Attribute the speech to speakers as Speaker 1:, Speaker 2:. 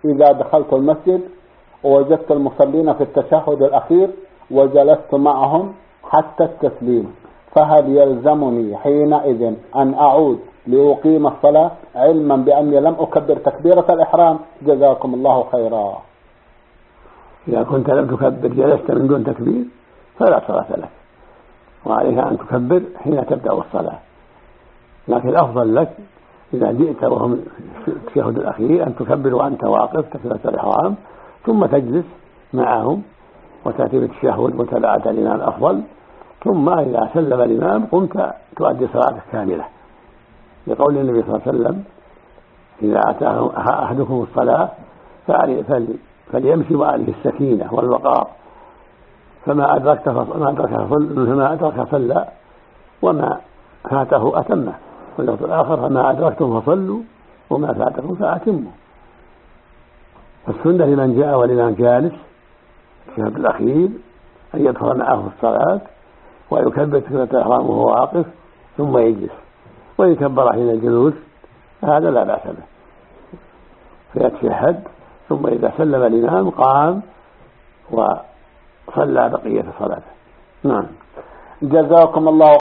Speaker 1: إذا دخلت المسجد ووجدت المصلين في التشهد الأخير وجلست معهم حتى التسليم، فهل يلزمني حينئذ أن أعود لأقيم الصلاة علما بأني لم أكبر تكبيرة الإحرام؟ جزاكم الله خيرا.
Speaker 2: إذا كنت لم تكبر جلست من دون تكبير فلا صلاة لك، وعليك أن تكبر حين تبدأ الصلاة، لكن الأفضل لك إذا جئت وهم في التشهد الأخير أن تكبر وأنت واقف تكبيرة الإحرام، ثم تجلس معهم وتأتي بالتشهد متابعة الإمام أفضل، ثم إذا سلم الإمام قمت تؤدي صلاتك كاملة، لقول النبي صلى الله عليه وسلم: إذا أتاه أحدكم الصلاة فليمشي وعليه السكينة والوقار، فما أدرك صلى وما فاته أتمه، واللفظ الآخر: فما أدركتم فصلوا وما فاتكم فأتموا. فالسنة لمن جاء ولمن جالس التشهد الأخير أن يدخل معه في الصلاة ويكبر تكبيرة الإحرام وهو واقف ثم يجلس، ويكبر حين الجلوس، هذا لا بأس به، فيتشهد ثم إذا سلم الإمام قام وصلى بقية صلاته. نعم.
Speaker 1: جزاكم الله